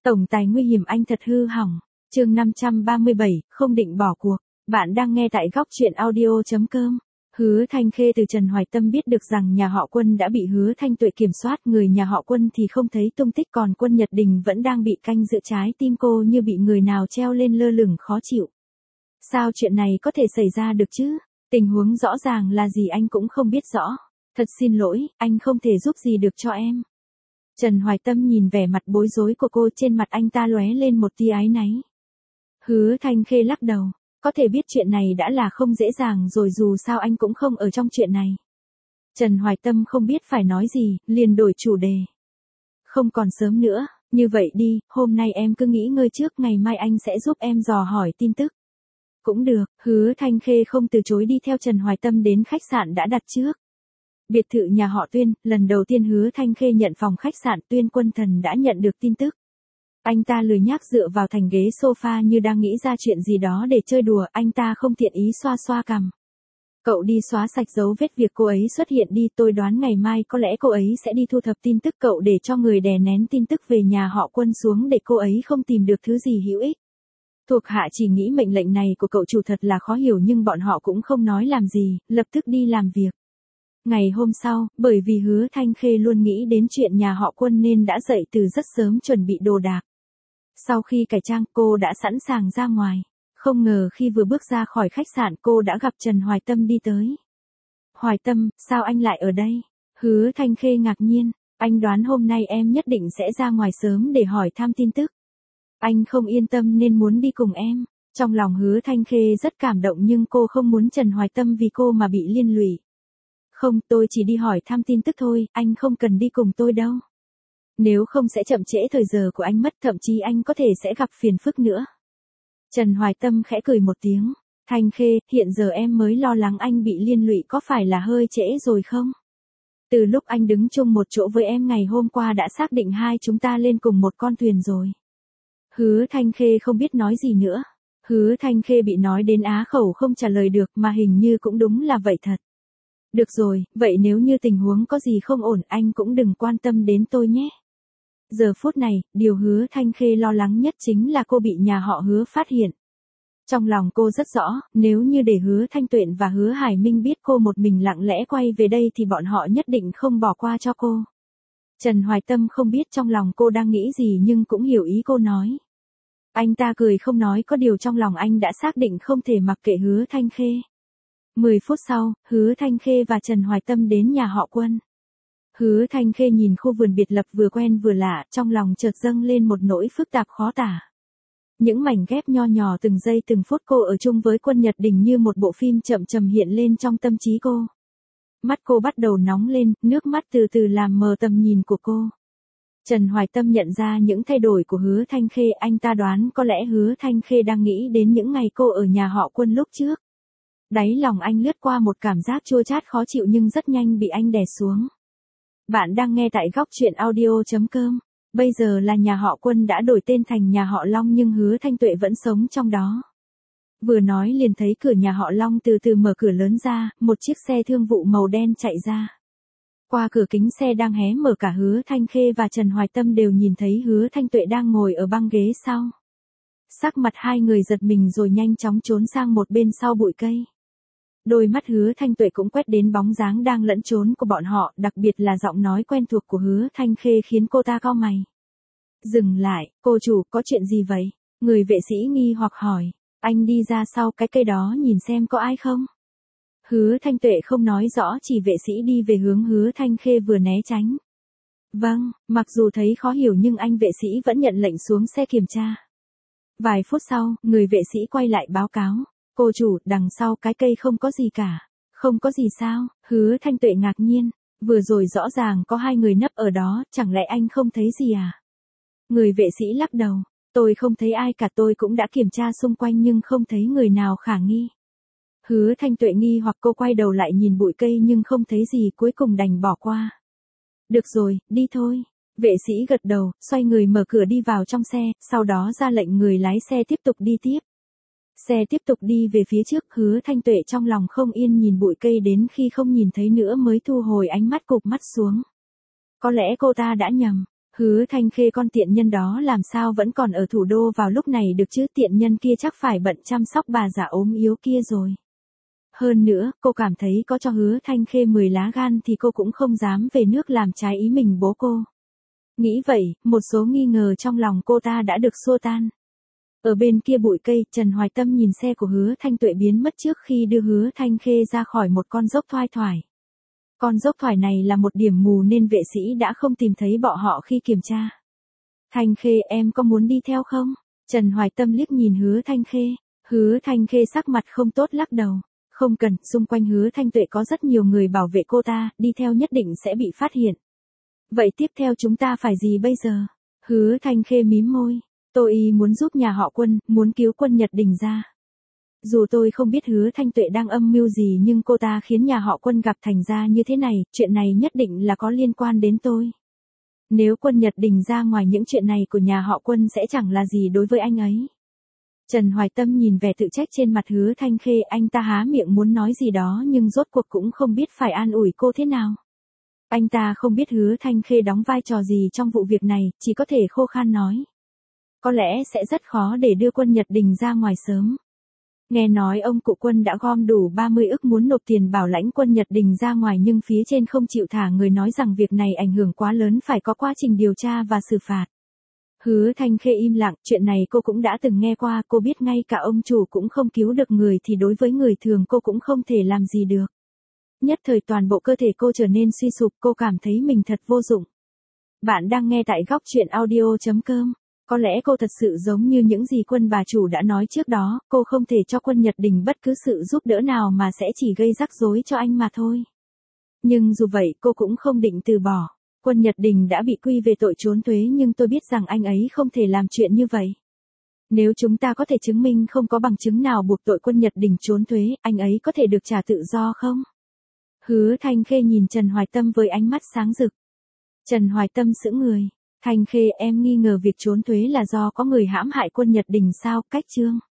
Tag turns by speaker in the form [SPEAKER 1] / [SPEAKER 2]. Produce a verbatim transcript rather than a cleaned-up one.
[SPEAKER 1] Tổng tài nguy hiểm anh thật hư hỏng. Chương năm trăm ba mươi bảy, không định bỏ cuộc. Bạn đang nghe tại góc truyện audio chấm com. Hứa Thanh Khê từ Trần Hoài Tâm biết được rằng nhà họ Quân đã bị Hứa Thanh Tuệ kiểm soát, người nhà họ Quân thì không thấy tung tích, còn Quân Nhật Đình vẫn đang bị canh giữ, trái tim cô như bị người nào treo lên lơ lửng khó chịu. Sao chuyện này có thể xảy ra được chứ? Tình huống rõ ràng là gì anh cũng không biết rõ. Thật xin lỗi, anh không thể giúp gì được cho em. Trần Hoài Tâm nhìn vẻ mặt bối rối của cô, trên mặt anh ta lóe lên một tia áy náy. Hứa Thanh Khê lắc đầu, có thể biết chuyện này đã là không dễ dàng rồi, dù sao anh cũng không ở trong chuyện này. Trần Hoài Tâm không biết phải nói gì, liền đổi chủ đề. Không còn sớm nữa, như vậy đi, hôm nay em cứ nghỉ ngơi trước, ngày mai anh sẽ giúp em dò hỏi tin tức. Cũng được, Hứa Thanh Khê không từ chối, đi theo Trần Hoài Tâm đến khách sạn đã đặt trước. Biệt thự nhà họ Tuyên, lần đầu tiên Hứa Thanh Khê nhận phòng khách sạn, Tuyên Quân Thần đã nhận được tin tức. Anh ta lười nhác dựa vào thành ghế sofa như đang nghĩ ra chuyện gì đó để chơi đùa, anh ta không tiện ý xoa xoa cằm. Cậu đi xóa sạch dấu vết việc cô ấy xuất hiện đi, tôi đoán ngày mai có lẽ cô ấy sẽ đi thu thập tin tức, cậu để cho người đè nén tin tức về nhà họ Quân xuống để cô ấy không tìm được thứ gì hữu ích. Thuộc hạ chỉ nghĩ mệnh lệnh này của cậu chủ thật là khó hiểu, nhưng bọn họ cũng không nói làm gì, lập tức đi làm việc. Ngày hôm sau, bởi vì Hứa Thanh Khê luôn nghĩ đến chuyện nhà họ Quân nên đã dậy từ rất sớm chuẩn bị đồ đạc. Sau khi cải trang, cô đã sẵn sàng ra ngoài. Không ngờ khi vừa bước ra khỏi khách sạn, cô đã gặp Trần Hoài Tâm đi tới. Hoài Tâm, sao anh lại ở đây? Hứa Thanh Khê ngạc nhiên, anh đoán hôm nay em nhất định sẽ ra ngoài sớm để hỏi thăm tin tức. Anh không yên tâm nên muốn đi cùng em. Trong lòng Hứa Thanh Khê rất cảm động, nhưng cô không muốn Trần Hoài Tâm vì cô mà bị liên lụy. Không, tôi chỉ đi hỏi thăm tin tức thôi, anh không cần đi cùng tôi đâu. Nếu không sẽ chậm trễ thời giờ của anh mất, thậm chí anh có thể sẽ gặp phiền phức nữa. Trần Hoài Tâm khẽ cười một tiếng. Thanh Khê, hiện giờ em mới lo lắng anh bị liên lụy, có phải là hơi trễ rồi không? Từ lúc anh đứng chung một chỗ với em ngày hôm qua đã xác định hai chúng ta lên cùng một con thuyền rồi. Hứa Thanh Khê không biết nói gì nữa. Hứa Thanh Khê bị nói đến á khẩu không trả lời được, mà hình như cũng đúng là vậy thật. Được rồi, vậy nếu như tình huống có gì không ổn, anh cũng đừng quan tâm đến tôi nhé. Giờ phút này, điều Hứa Thanh Khê lo lắng nhất chính là cô bị nhà họ Hứa phát hiện. Trong lòng cô rất rõ, nếu như để Hứa Thanh Tuệ và Hứa Hải Minh biết cô một mình lặng lẽ quay về đây thì bọn họ nhất định không bỏ qua cho cô. Trần Hoài Tâm không biết trong lòng cô đang nghĩ gì nhưng cũng hiểu ý cô nói. Anh ta cười không nói, có điều trong lòng anh đã xác định không thể mặc kệ Hứa Thanh Khê. Mười phút sau, Hứa Thanh Khê và Trần Hoài Tâm đến nhà họ Quân. Hứa Thanh Khê nhìn khu vườn biệt lập vừa quen vừa lạ, trong lòng chợt dâng lên một nỗi phức tạp khó tả. Những mảnh ghép nho nhỏ từng giây từng phút cô ở chung với Quân Nhật Đình như một bộ phim chậm chậm hiện lên trong tâm trí cô. Mắt cô bắt đầu nóng lên, nước mắt từ từ làm mờ tầm nhìn của cô. Trần Hoài Tâm nhận ra những thay đổi của Hứa Thanh Khê, anh ta đoán có lẽ Hứa Thanh Khê đang nghĩ đến những ngày cô ở nhà họ Quân lúc trước. Đáy lòng anh lướt qua một cảm giác chua chát khó chịu nhưng rất nhanh bị anh đè xuống. Bạn đang nghe tại góc truyện audio chấm com. Bây giờ là nhà họ Quân đã đổi tên thành nhà họ Long, nhưng Hứa Thanh Tuệ vẫn sống trong đó. Vừa nói liền thấy cửa nhà họ Long từ từ mở cửa lớn ra, một chiếc xe thương vụ màu đen chạy ra. Qua cửa kính xe đang hé mở, cả Hứa Thanh Khê và Trần Hoài Tâm đều nhìn thấy Hứa Thanh Tuệ đang ngồi ở băng ghế sau. Sắc mặt hai người giật mình rồi nhanh chóng trốn sang một bên sau bụi cây. Đôi mắt Hứa Thanh Tuệ cũng quét đến bóng dáng đang lẫn trốn của bọn họ, đặc biệt là giọng nói quen thuộc của Hứa Thanh Khê khiến cô ta cau mày. Dừng lại, cô chủ, có chuyện gì vậy? Người vệ sĩ nghi hoặc hỏi. Anh đi ra sau cái cây đó nhìn xem có ai không? Hứa Thanh Tuệ không nói rõ, chỉ vệ sĩ đi về hướng Hứa Thanh Khê vừa né tránh. Vâng, mặc dù thấy khó hiểu nhưng anh vệ sĩ vẫn nhận lệnh xuống xe kiểm tra. Vài phút sau, người vệ sĩ quay lại báo cáo. Cô chủ, đằng sau cái cây không có gì cả. Không có gì sao? Hứa Thanh Tuệ ngạc nhiên. Vừa rồi rõ ràng có hai người nấp ở đó, chẳng lẽ anh không thấy gì à? Người vệ sĩ lắc đầu. Tôi không thấy ai cả, tôi cũng đã kiểm tra xung quanh nhưng không thấy người nào khả nghi. Hứa Thanh Tuệ nghi hoặc, cô quay đầu lại nhìn bụi cây nhưng không thấy gì, cuối cùng đành bỏ qua. Được rồi, đi thôi. Vệ sĩ gật đầu, xoay người mở cửa đi vào trong xe, sau đó ra lệnh người lái xe tiếp tục đi tiếp. Xe tiếp tục đi về phía trước, Hứa Thanh Tuệ trong lòng không yên nhìn bụi cây đến khi không nhìn thấy nữa mới thu hồi ánh mắt, cụp mắt xuống. Có lẽ cô ta đã nhầm. Hứa Thanh Khê con tiện nhân đó làm sao vẫn còn ở thủ đô vào lúc này được chứ, tiện nhân kia chắc phải bận chăm sóc bà già ốm yếu kia rồi. Hơn nữa, cô cảm thấy có cho Hứa Thanh Khê mười lá gan thì cô cũng không dám về nước làm trái ý mình bố cô. Nghĩ vậy, một số nghi ngờ trong lòng cô ta đã được xua tan. Ở bên kia bụi cây, Trần Hoài Tâm nhìn xe của Hứa Thanh Tuệ biến mất trước khi đưa Hứa Thanh Khê ra khỏi một con dốc thoai thoải. Con dốc thoải này là một điểm mù nên vệ sĩ đã không tìm thấy bọn họ khi kiểm tra. Thanh Khê, em có muốn đi theo không? Trần Hoài Tâm liếc nhìn Hứa Thanh Khê. Hứa Thanh Khê sắc mặt không tốt lắc đầu. Không cần, xung quanh Hứa Thanh Tuệ có rất nhiều người bảo vệ cô ta, đi theo nhất định sẽ bị phát hiện. Vậy tiếp theo chúng ta phải gì bây giờ? Hứa Thanh Khê mím môi. Tôi y muốn giúp nhà họ Quân, muốn cứu Quân Nhật Đình ra. Dù tôi không biết Hứa Thanh Tuệ đang âm mưu gì nhưng cô ta khiến nhà họ Quân gặp thành ra như thế này, chuyện này nhất định là có liên quan đến tôi. Nếu Quân Nhật Đình ra ngoài những chuyện này của nhà họ Quân sẽ chẳng là gì đối với anh ấy. Trần Hoài Tâm nhìn vẻ tự trách trên mặt Hứa Thanh Khê, anh ta há miệng muốn nói gì đó nhưng rốt cuộc cũng không biết phải an ủi cô thế nào. Anh ta không biết Hứa Thanh Khê đóng vai trò gì trong vụ việc này, chỉ có thể khô khan nói. Có lẽ sẽ rất khó để đưa Quân Nhật Đình ra ngoài sớm. Nghe nói ông cụ Quân đã gom đủ ba mươi ức muốn nộp tiền bảo lãnh Quân Nhật Đình ra ngoài nhưng phía trên không chịu thả người, nói rằng việc này ảnh hưởng quá lớn, phải có quá trình điều tra và xử phạt. Hứa Thanh Khê im lặng, chuyện này cô cũng đã từng nghe qua, cô biết ngay cả ông chủ cũng không cứu được người thì đối với người thường cô cũng không thể làm gì được. Nhất thời toàn bộ cơ thể cô trở nên suy sụp, cô cảm thấy mình thật vô dụng. Bạn đang nghe tại góc truyện audio chấm com. Có lẽ cô thật sự giống như những gì Quân bà chủ đã nói trước đó, cô không thể cho Quân Nhật Đình bất cứ sự giúp đỡ nào mà sẽ chỉ gây rắc rối cho anh mà thôi. Nhưng dù vậy cô cũng không định từ bỏ. Quân Nhật Đình đã bị quy về tội trốn thuế nhưng tôi biết rằng anh ấy không thể làm chuyện như vậy. Nếu chúng ta có thể chứng minh không có bằng chứng nào buộc tội Quân Nhật Đình trốn thuế, anh ấy có thể được trả tự do không? Hứa Thanh Khê nhìn Trần Hoài Tâm với ánh mắt sáng rực. Trần Hoài Tâm sững người. Thanh Khê, em nghi ngờ việc trốn thuế là do có người hãm hại Quân Nhật Đình sao? Cách chương